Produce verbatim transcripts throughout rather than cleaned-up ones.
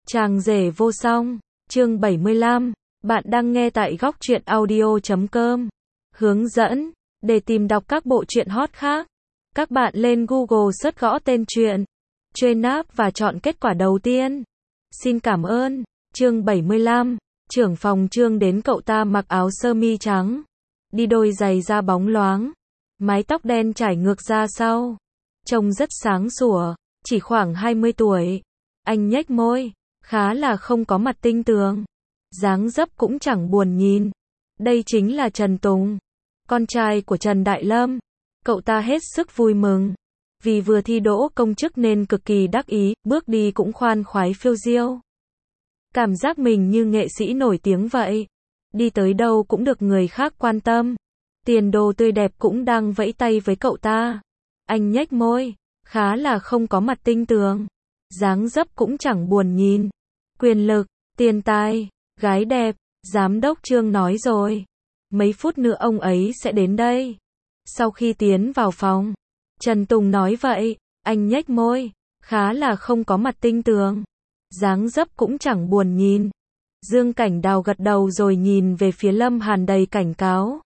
Chàng rể vô song, chương bảy mươi lăm, bạn đang nghe tại góc truyện audio chấm com. Hướng dẫn, để tìm đọc các bộ truyện hot khác, các bạn lên Google search gõ tên truyện, truy nạp và chọn kết quả đầu tiên. Xin cảm ơn. Chương bảy mươi lăm, trưởng phòng Trương đến cậu ta mặc áo sơ mi trắng, đi đôi giày da bóng loáng, mái tóc đen trải ngược ra sau, trông rất sáng sủa, chỉ khoảng hai mươi tuổi. Anh nhếch môi, khá là không có mặt tinh tường, dáng dấp cũng chẳng buồn nhìn. Đây chính là Trần Tùng, con trai của Trần Đại Lâm. Cậu ta hết sức vui mừng, vì vừa thi đỗ công chức nên cực kỳ đắc ý, bước đi cũng khoan khoái phiêu diêu. Cảm giác mình như nghệ sĩ nổi tiếng vậy, đi tới đâu cũng được người khác quan tâm. Tiền đồ tươi đẹp cũng đang vẫy tay với cậu ta. Anh nhếch môi, khá là không có mặt tinh tường, dáng dấp cũng chẳng buồn nhìn. Quyền lực, tiền tài, gái đẹp, giám đốc Trương nói rồi, mấy phút nữa ông ấy sẽ đến đây. Sau khi tiến vào phòng, Trần Tùng nói vậy, anh nhếch môi, khá là không có mặt tinh tường, dáng dấp cũng chẳng buồn nhìn. Dương Cảnh Đào gật đầu rồi nhìn về phía Lâm Hàn đầy cảnh cáo.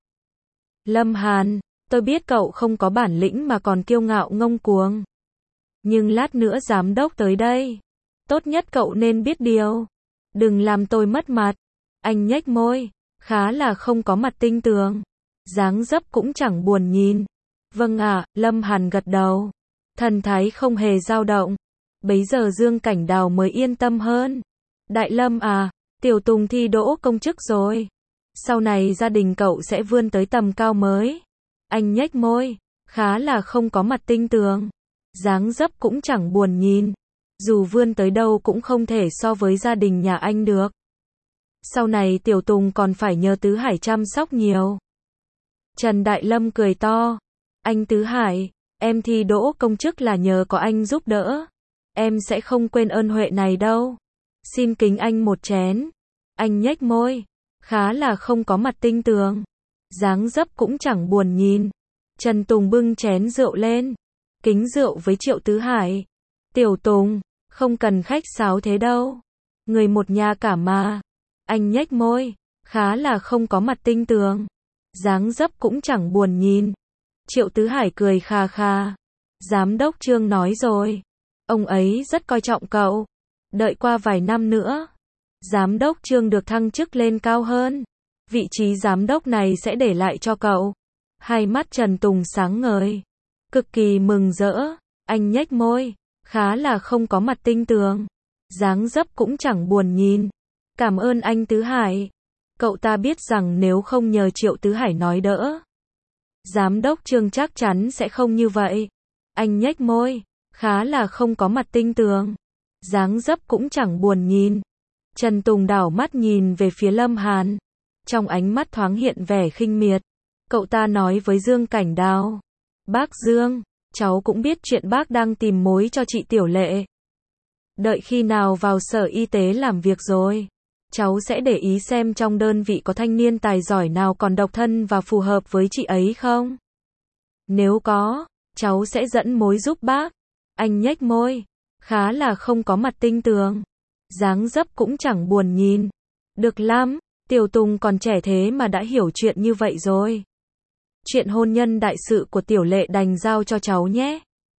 Lâm Hàn, tôi biết cậu không có bản lĩnh mà còn kiêu ngạo ngông cuồng. Nhưng lát nữa giám đốc tới đây, tốt nhất cậu nên biết điều, đừng làm tôi mất mặt. Anh nhếch môi, khá là không có mặt tinh tường, dáng dấp cũng chẳng buồn nhìn. Vâng ạ, Lâm Hàn gật đầu, thần thái không hề dao động. Bấy giờ Dương Cảnh Đào mới yên tâm hơn. Đại Lâm à, Tiểu Tùng thi đỗ công chức rồi, sau này gia đình cậu sẽ vươn tới tầm cao mới. Anh nhếch môi, khá là không có mặt tinh tường, dáng dấp cũng chẳng buồn nhìn. Dù vươn tới đâu cũng không thể so với gia đình nhà anh được. Sau này Tiểu Tùng còn phải nhờ Tứ Hải chăm sóc nhiều. Trần Đại Lâm cười to. Anh Tứ Hải, em thi đỗ công chức là nhờ có anh giúp đỡ. Em sẽ không quên ơn huệ này đâu. Xin kính anh một chén. Anh nhếch môi, khá là không có mặt tinh tường, dáng dấp cũng chẳng buồn nhìn. Trần Tùng bưng chén rượu lên, kính rượu với Triệu Tứ Hải. Tiểu Tùng, không cần khách sáo thế đâu, người một nhà cả mà. Anh nhếch môi, khá là không có mặt tinh tường, dáng dấp cũng chẳng buồn nhìn. Triệu Tứ Hải cười khà khà. Giám đốc Trương nói rồi, ông ấy rất coi trọng cậu. Đợi qua vài năm nữa, giám đốc Trương được thăng chức lên cao hơn, vị trí giám đốc này sẽ để lại cho cậu. Hai mắt Trần Tùng sáng ngời, cực kỳ mừng rỡ. Anh nhếch môi, khá là không có mặt tinh tường, dáng dấp cũng chẳng buồn nhìn. Cảm ơn anh Tứ Hải. Cậu ta biết rằng nếu không nhờ Triệu Tứ Hải nói đỡ, giám đốc Trương chắc chắn sẽ không như vậy. Anh nhếch môi, khá là không có mặt tinh tường, dáng dấp cũng chẳng buồn nhìn. Trần Tùng đảo mắt nhìn về phía Lâm Hàn, trong ánh mắt thoáng hiện vẻ khinh miệt. Cậu ta nói với Dương Cảnh Đào, bác Dương, cháu cũng biết chuyện bác đang tìm mối cho chị Tiểu Lệ. Đợi khi nào vào sở y tế làm việc rồi, cháu sẽ để ý xem trong đơn vị có thanh niên tài giỏi nào còn độc thân và phù hợp với chị ấy không. Nếu có, cháu sẽ dẫn mối giúp bác. Anh nhếch môi, khá là không có mặt tinh tường, dáng dấp cũng chẳng buồn nhìn. Được lắm, Tiểu Tùng còn trẻ thế mà đã hiểu chuyện như vậy rồi. Chuyện hôn nhân đại sự của Tiểu Lệ đành giao cho cháu nhé.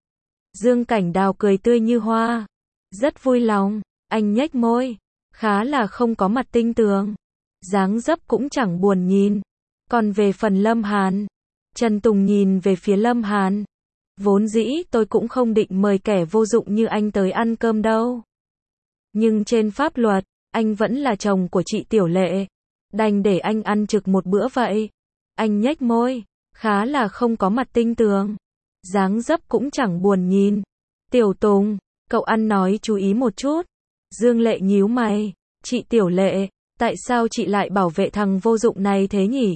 Dương Cảnh Đào cười tươi như hoa, rất vui lòng. Anh nhếch môi, khá là không có mặt tinh tường, dáng dấp cũng chẳng buồn nhìn. Còn về phần Lâm Hàn, Trần Tùng nhìn về phía Lâm Hàn. Vốn dĩ tôi cũng không định mời kẻ vô dụng như anh tới ăn cơm đâu. Nhưng trên pháp luật, anh vẫn là chồng của chị Tiểu Lệ, đành để anh ăn trực một bữa vậy. Anh nhếch môi, khá là không có mặt tinh tường, dáng dấp cũng chẳng buồn nhìn. Tiểu Tùng, cậu ăn nói chú ý một chút. Dương Lệ nhíu mày, chị Tiểu Lệ, tại sao chị lại bảo vệ thằng vô dụng này thế nhỉ?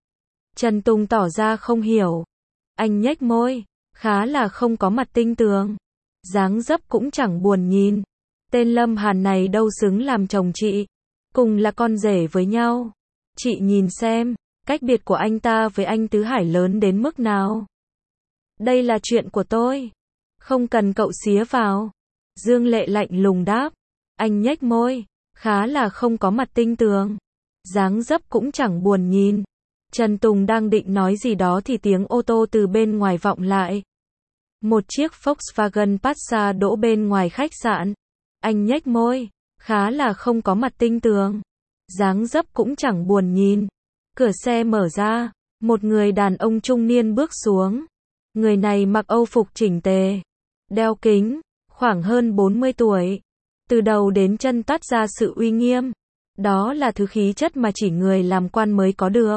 Trần Tùng tỏ ra không hiểu. Anh nhếch môi, khá là không có mặt tinh tường, dáng dấp cũng chẳng buồn nhìn. Tên Lâm Hàn này đâu xứng làm chồng chị, cùng là con rể với nhau. Chị nhìn xem, cách biệt của anh ta với anh Tứ Hải lớn đến mức nào. Đây là chuyện của tôi, không cần cậu xía vào. Dương Lệ lạnh lùng đáp. Anh nhếch môi, khá là không có mặt tinh tường. Dáng dấp cũng chẳng buồn nhìn. Trần Tùng đang định nói gì đó thì tiếng ô tô từ bên ngoài vọng lại. Một chiếc Volkswagen Passat đỗ bên ngoài khách sạn. Anh nhếch môi, khá là không có mặt tinh tường. Dáng dấp cũng chẳng buồn nhìn. Cửa xe mở ra, một người đàn ông trung niên bước xuống. Người này mặc âu phục chỉnh tề, đeo kính, khoảng hơn bốn mươi tuổi. Từ đầu đến chân toát ra sự uy nghiêm. Đó là thứ khí chất mà chỉ người làm quan mới có được.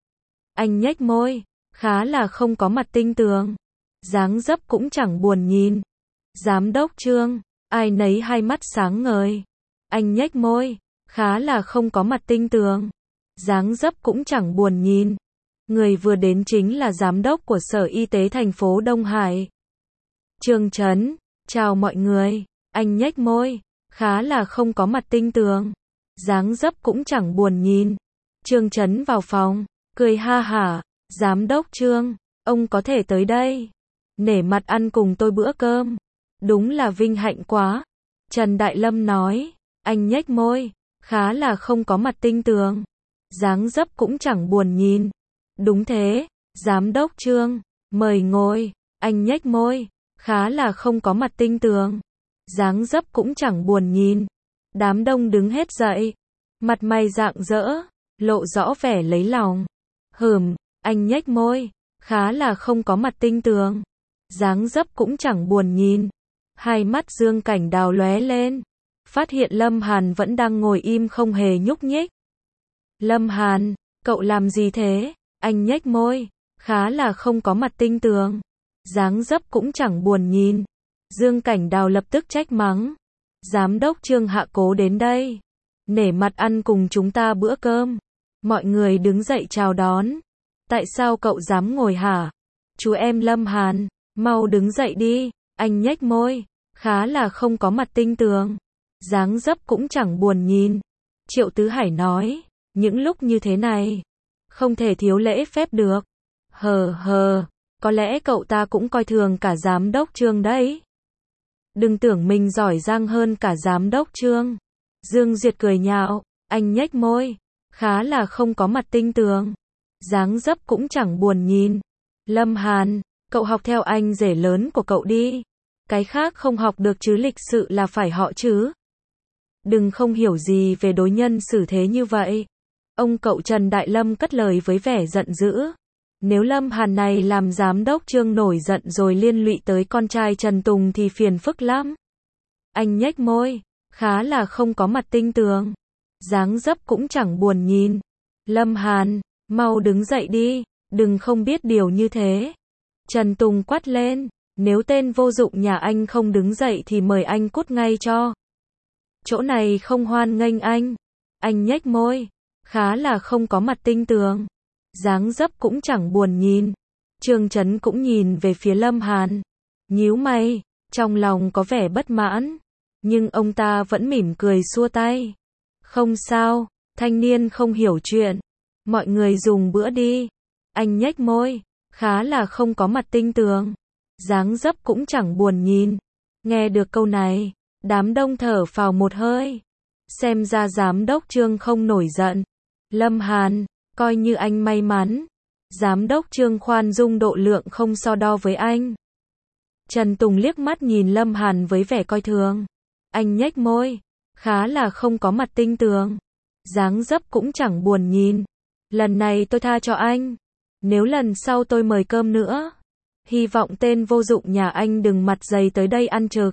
Anh nhếch môi, khá là không có mặt tinh tường. Dáng dấp cũng chẳng buồn nhìn. Giám đốc Trương, ai nấy hai mắt sáng ngời. Anh nhếch môi, khá là không có mặt tinh tường. Dáng dấp cũng chẳng buồn nhìn. Người vừa đến chính là giám đốc của Sở Y tế thành phố Đông Hải. Trương Chấn, chào mọi người. Anh nhếch môi, khá là không có mặt tinh tường. Dáng dấp cũng chẳng buồn nhìn. Trương Chấn vào phòng, cười ha hả. Giám đốc Trương, ông có thể tới đây. Nể mặt ăn cùng tôi bữa cơm. Đúng là vinh hạnh quá. Trần Đại Lâm nói. Anh nhếch môi, khá là không có mặt tinh tường. Dáng dấp cũng chẳng buồn nhìn. Đúng thế, giám đốc Trương, mời ngồi. Anh nhếch môi, khá là không có mặt tinh tường. Dáng dấp cũng chẳng buồn nhìn. Đám đông đứng hết dậy. Mặt mày rạng rỡ, lộ rõ vẻ lấy lòng. Hừm, anh nhếch môi, khá là không có mặt tinh tường. Dáng dấp cũng chẳng buồn nhìn. Hai mắt Dương Cảnh Đào lóe lên. Phát hiện Lâm Hàn vẫn đang ngồi im không hề nhúc nhích. Lâm Hàn, cậu làm gì thế? Anh nhếch môi, khá là không có mặt tinh tường. Dáng dấp cũng chẳng buồn nhìn. Dương Cảnh Đào lập tức trách mắng. Giám đốc Trương hạ cố đến đây. Nể mặt ăn cùng chúng ta bữa cơm. Mọi người đứng dậy chào đón. Tại sao cậu dám ngồi hả? Chú em Lâm Hàn, mau đứng dậy đi. Anh nhếch môi, khá là không có mặt tinh tường. Dáng dấp cũng chẳng buồn nhìn. Triệu Tứ Hải nói, những lúc như thế này, không thể thiếu lễ phép được. Hờ hờ, có lẽ cậu ta cũng coi thường cả giám đốc Trương đấy. Đừng tưởng mình giỏi giang hơn cả giám đốc Trương. Dương Duyệt cười nhạo, anh nhếch môi, khá là không có mặt tinh tường. Dáng dấp cũng chẳng buồn nhìn. Lâm Hàn, cậu học theo anh rể lớn của cậu đi. Cái khác không học được chứ lịch sự là phải họ chứ. Đừng không hiểu gì về đối nhân xử thế như vậy. Ông cậu Trần Đại Lâm cất lời với vẻ giận dữ. Nếu Lâm Hàn này làm giám đốc Trương nổi giận rồi liên lụy tới con trai Trần Tùng thì phiền phức lắm. Anh nhếch môi, khá là không có mặt tinh tường. Dáng dấp cũng chẳng buồn nhìn. Lâm Hàn, mau đứng dậy đi, đừng không biết điều như thế. Trần Tùng quát lên, nếu tên vô dụng nhà anh không đứng dậy thì mời anh cút ngay cho. Chỗ này không hoan nghênh anh. Anh nhếch môi, khá là không có mặt tinh tường. Dáng dấp cũng chẳng buồn nhìn. Trương Chấn cũng nhìn về phía Lâm Hàn. Nhíu mày, trong lòng có vẻ bất mãn. Nhưng ông ta vẫn mỉm cười xua tay. Không sao, thanh niên không hiểu chuyện. Mọi người dùng bữa đi. Anh nhếch môi, khá là không có mặt tinh tường. Dáng dấp cũng chẳng buồn nhìn. Nghe được câu này, đám đông thở phào một hơi. Xem ra giám đốc Trương không nổi giận. Lâm Hàn, coi như anh may mắn. Giám đốc Trương khoan dung độ lượng không so đo với anh. Trần Tùng liếc mắt nhìn Lâm Hàn với vẻ coi thường. Anh nhếch môi, khá là không có mặt tinh tường. Dáng dấp cũng chẳng buồn nhìn. Lần này tôi tha cho anh. Nếu lần sau tôi mời cơm nữa, hy vọng tên vô dụng nhà anh đừng mặt dày tới đây ăn trực.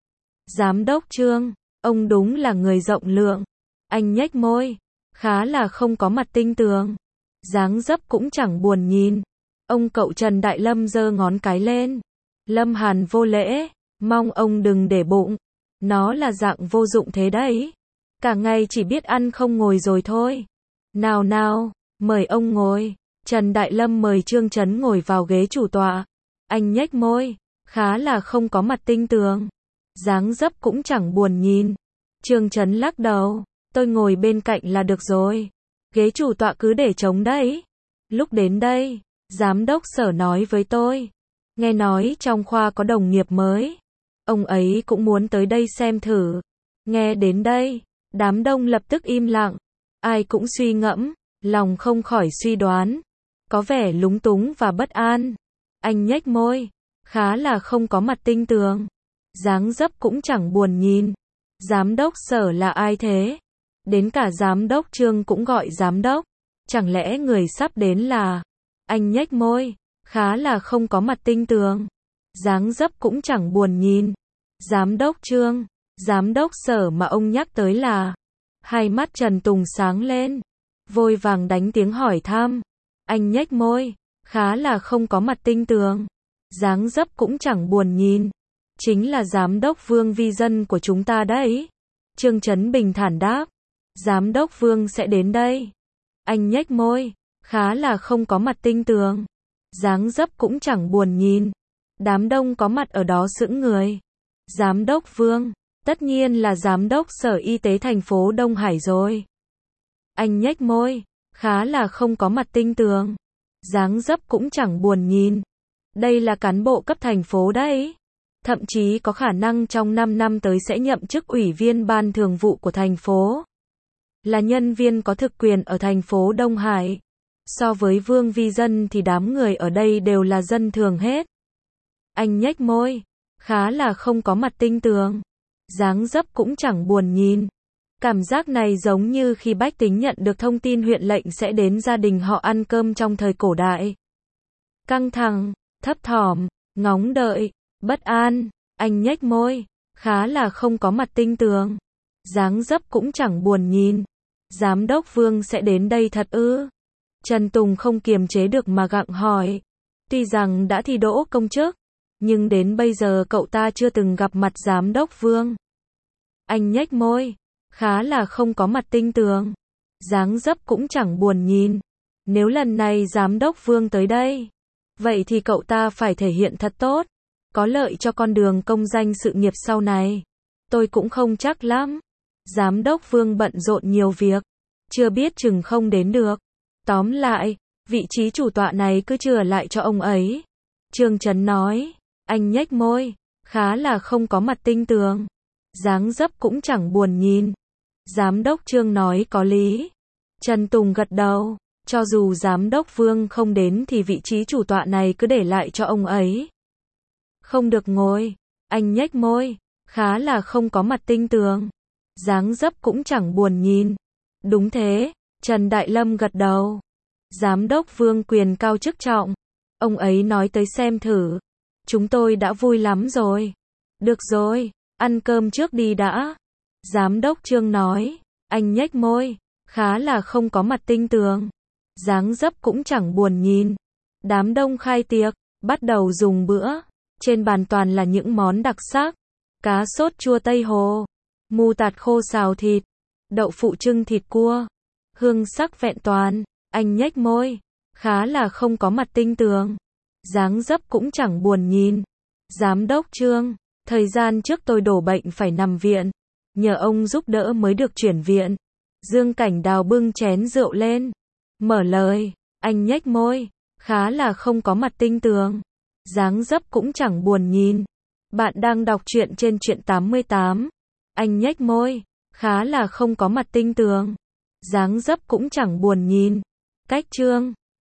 Giám đốc Trương, ông đúng là người rộng lượng. Anh nhếch môi, khá là không có mặt tinh tường. Dáng dấp cũng chẳng buồn nhìn. Ông cậu Trần Đại Lâm giơ ngón cái lên. Lâm Hàn vô lễ, mong ông đừng để bụng. Nó là dạng vô dụng thế đấy. Cả ngày chỉ biết ăn không ngồi rồi thôi. Nào nào, mời ông ngồi. Trần Đại Lâm mời Trương Chấn ngồi vào ghế chủ tọa. Anh nhếch môi, khá là không có mặt tinh tường. Dáng dấp cũng chẳng buồn nhìn. Trương Chấn lắc đầu, tôi ngồi bên cạnh là được rồi. Ghế chủ tọa cứ để trống đấy. Lúc đến đây, giám đốc Sở nói với tôi. Nghe nói trong khoa có đồng nghiệp mới. Ông ấy cũng muốn tới đây xem thử. Nghe đến đây, đám đông lập tức im lặng. Ai cũng suy ngẫm, lòng không khỏi suy đoán. Có vẻ lúng túng và bất an. Anh nhếch môi, khá là không có mặt tinh tường. Dáng dấp cũng chẳng buồn nhìn. Giám đốc Sở là ai thế? Đến cả giám đốc Trương cũng gọi giám đốc. Chẳng lẽ người sắp đến là... Anh nhếch môi, khá là không có mặt tinh tường. Dáng dấp cũng chẳng buồn nhìn. Giám đốc Trương, giám đốc Sở mà ông nhắc tới là... Hai mắt Trần Tùng sáng lên, vội vàng đánh tiếng hỏi thăm. Anh nhếch môi, khá là không có mặt tinh tường. Dáng dấp cũng chẳng buồn nhìn. Chính là giám đốc Vương Vi Dân của chúng ta đấy. Trương Chấn bình thản đáp. Giám đốc Vương sẽ đến đây. Anh nhếch môi, khá là không có mặt tinh tường. Dáng dấp cũng chẳng buồn nhìn. Đám đông có mặt ở đó sững người. Giám đốc Vương, tất nhiên là giám đốc Sở Y tế thành phố Đông Hải rồi. Anh nhếch môi, khá là không có mặt tinh tường. Dáng dấp cũng chẳng buồn nhìn. Đây là cán bộ cấp thành phố đấy. Thậm chí có khả năng trong năm năm tới sẽ nhậm chức ủy viên ban thường vụ của thành phố. Là nhân viên có thực quyền ở thành phố Đông Hải. So với Vương Vi Dân thì đám người ở đây đều là dân thường hết. Anh nhếch môi, khá là không có mặt tinh tường. Dáng dấp cũng chẳng buồn nhìn. Cảm giác này giống như khi bách tính nhận được thông tin huyện lệnh sẽ đến gia đình họ ăn cơm trong thời cổ đại. Căng thẳng, thấp thỏm, ngóng đợi, bất an. Anh nhếch môi, khá là không có mặt tinh tường. Dáng dấp cũng chẳng buồn nhìn. Giám đốc Vương sẽ đến đây thật ư? Trần Tùng không kiềm chế được mà gặng hỏi. Tuy rằng đã thi đỗ công chức, nhưng đến bây giờ cậu ta chưa từng gặp mặt giám đốc Vương. Anh nhếch môi, khá là không có mặt tinh tường. Dáng dấp cũng chẳng buồn nhìn. Nếu lần này giám đốc Vương tới đây, vậy thì cậu ta phải thể hiện thật tốt, có lợi cho con đường công danh sự nghiệp sau này. Tôi cũng không chắc lắm. Giám đốc Vương bận rộn nhiều việc, chưa biết chừng không đến được. Tóm lại, vị trí chủ tọa này cứ chừa lại cho ông ấy. Trương Chấn nói. Anh nhếch môi, khá là không có mặt tinh tường. Dáng dấp cũng chẳng buồn nhìn. Giám đốc Trương nói có lý. Trần Tùng gật đầu. Cho dù giám đốc Vương không đến thì vị trí chủ tọa này cứ để lại cho ông ấy. Không được ngồi. Anh nhếch môi, khá là không có mặt tinh tường. Dáng dấp cũng chẳng buồn nhìn. Đúng thế, Trần Đại Lâm gật đầu. Giám đốc Vương quyền cao chức trọng. Ông ấy nói tới xem thử. Chúng tôi đã vui lắm rồi. Được rồi, ăn cơm trước đi đã. Giám đốc Trương nói. Anh nhếch môi, khá là không có mặt tinh tường. Dáng dấp cũng chẳng buồn nhìn. Đám đông khai tiệc, bắt đầu dùng bữa. Trên bàn toàn là những món đặc sắc. Cá sốt chua Tây Hồ, mu tạt khô xào thịt, đậu phụ trưng thịt cua. Hương sắc vẹn toàn. Anh nhếch môi, khá là không có mặt tinh tường. Dáng dấp cũng chẳng buồn nhìn. Giám đốc Trương, thời gian trước tôi đổ bệnh phải nằm viện. Nhờ ông giúp đỡ mới được chuyển viện. Dương Cảnh Đào bưng chén rượu lên. Mở lời. Anh nhếch môi, khá là không có mặt tinh tường. Dáng dấp cũng chẳng buồn nhìn. Bạn đang đọc truyện trên truyện tám mươi tám. Anh nhếch môi, khá là không có mặt tinh tường. Dáng dấp cũng chẳng buồn nhìn. Cách Trương.